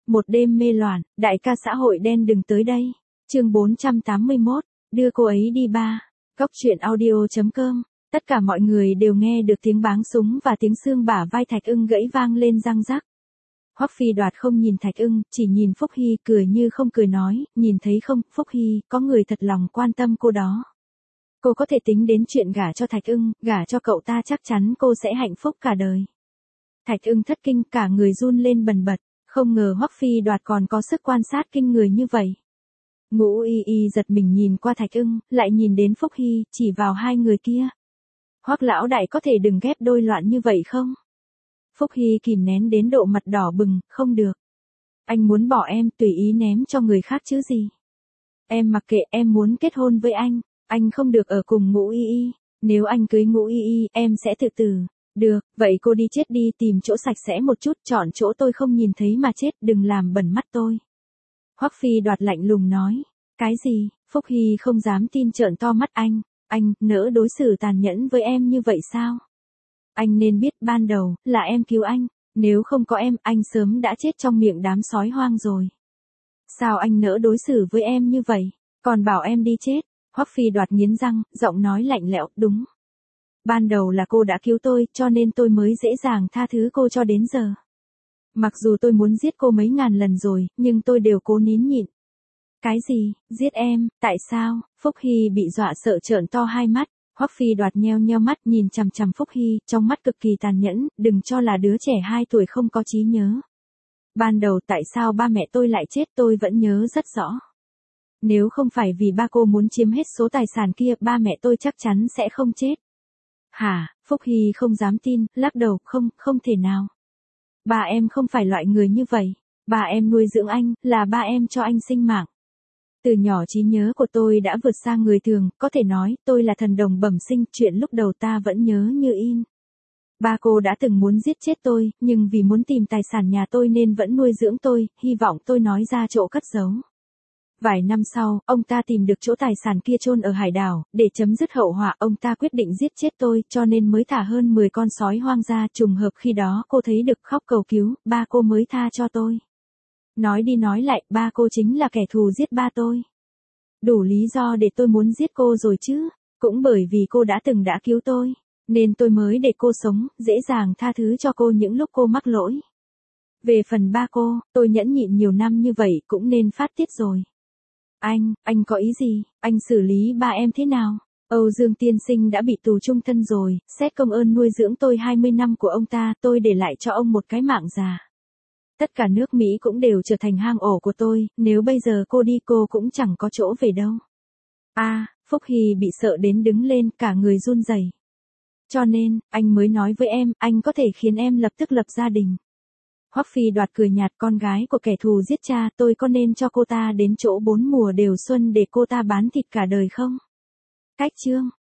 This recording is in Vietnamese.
Một đêm mê loạn, đại ca xã hội đen đừng tới đây. Chương 481, đưa cô ấy đi ba. Góc truyện audio.com. Tất cả mọi người đều nghe được tiếng báng súng và tiếng xương bả vai Thạch Ưng gãy vang lên răng rắc. Hoắc Phi Đoạt không nhìn Thạch Ưng, chỉ nhìn Phúc Hy cười như không cười nói, nhìn thấy không, Phúc Hy, có người thật lòng quan tâm cô đó. Cô có thể tính đến chuyện gả cho Thạch Ưng, gả cho cậu ta chắc chắn cô sẽ hạnh phúc cả đời. Thạch Ưng thất kinh, cả người run lên bần bật, không ngờ Hoắc Phi Đoạt còn có sức quan sát kinh người như vậy. Ngũ Y Y giật mình nhìn qua Thạch Ưng, lại nhìn đến Phúc Hy, chỉ vào hai người kia. Hoắc lão đại có thể đừng ghép đôi loạn như vậy không? Phúc Hy kìm nén đến độ mặt đỏ bừng, không được. Anh muốn bỏ em, tùy ý ném cho người khác chứ gì. Em mặc kệ, em muốn kết hôn với anh không được ở cùng Ngũ Y Y. Nếu anh cưới Ngũ Y Y, em sẽ tự tử. Được, vậy cô đi chết đi, tìm chỗ sạch sẽ một chút, chọn chỗ tôi không nhìn thấy mà chết, đừng làm bẩn mắt tôi. Hoắc Phi Đoạt lạnh lùng nói. Cái gì? Phúc Hy không dám tin trợn to mắt anh nỡ đối xử tàn nhẫn với em như vậy sao? Anh nên biết ban đầu, là em cứu anh, nếu không có em, anh sớm đã chết trong miệng đám sói hoang rồi. Sao anh nỡ đối xử với em như vậy, còn bảo em đi chết? Hoắc Phi Đoạt nghiến răng, giọng nói lạnh lẽo, đúng. Ban đầu là cô đã cứu tôi, cho nên tôi mới dễ dàng tha thứ cô cho đến giờ. Mặc dù tôi muốn giết cô mấy ngàn lần rồi, nhưng tôi đều cố nín nhịn. Cái gì, giết em, tại sao? Phúc Hy bị dọa sợ trợn to hai mắt. Hoắc Phi Đoạt nheo nheo mắt nhìn chằm chằm Phúc Hy, trong mắt cực kỳ tàn nhẫn, đừng cho là đứa trẻ 2 tuổi không có trí nhớ. Ban đầu tại sao ba mẹ tôi lại chết tôi vẫn nhớ rất rõ. Nếu không phải vì ba cô muốn chiếm hết số tài sản kia, ba mẹ tôi chắc chắn sẽ không chết. Hả? Phúc Hy không dám tin, lắc đầu, không thể nào. Ba em không phải loại người như vậy. Ba em nuôi dưỡng anh, là ba em cho anh sinh mạng. Từ nhỏ trí nhớ của tôi đã vượt xa người thường, có thể nói, tôi là thần đồng bẩm sinh, chuyện lúc đầu ta vẫn nhớ như in. Ba cô đã từng muốn giết chết tôi, nhưng vì muốn tìm tài sản nhà tôi nên vẫn nuôi dưỡng tôi, hy vọng tôi nói ra chỗ cất giấu. Vài năm sau, ông ta tìm được chỗ tài sản kia chôn ở hải đảo, để chấm dứt hậu họa, ông ta quyết định giết chết tôi, cho nên mới thả hơn 10 con sói hoang ra, trùng hợp khi đó cô thấy được khóc cầu cứu, ba cô mới tha cho tôi. Nói đi nói lại, ba cô chính là kẻ thù giết ba tôi. Đủ lý do để tôi muốn giết cô rồi chứ, cũng bởi vì cô đã cứu tôi, nên tôi mới để cô sống, dễ dàng tha thứ cho cô những lúc cô mắc lỗi. Về phần ba cô, tôi nhẫn nhịn nhiều năm như vậy cũng nên phát tiết rồi. Anh có ý gì, anh xử lý ba em thế nào? Âu Dương tiên sinh đã bị tù chung thân rồi, xét công ơn nuôi dưỡng tôi 20 năm của ông ta, tôi để lại cho ông một cái mạng già. Tất cả nước Mỹ cũng đều trở thành hang ổ của tôi, nếu bây giờ cô đi cô cũng chẳng có chỗ về đâu. Phúc Hy bị sợ đến đứng lên, cả người run rẩy. Cho nên, anh mới nói với em, anh có thể khiến em lập tức lập gia đình. Hoắc Phi Đoạt cười nhạt, con gái của kẻ thù giết cha, tôi có nên cho cô ta đến chỗ 4 mùa đều xuân để cô ta bán thịt cả đời không? Cách chương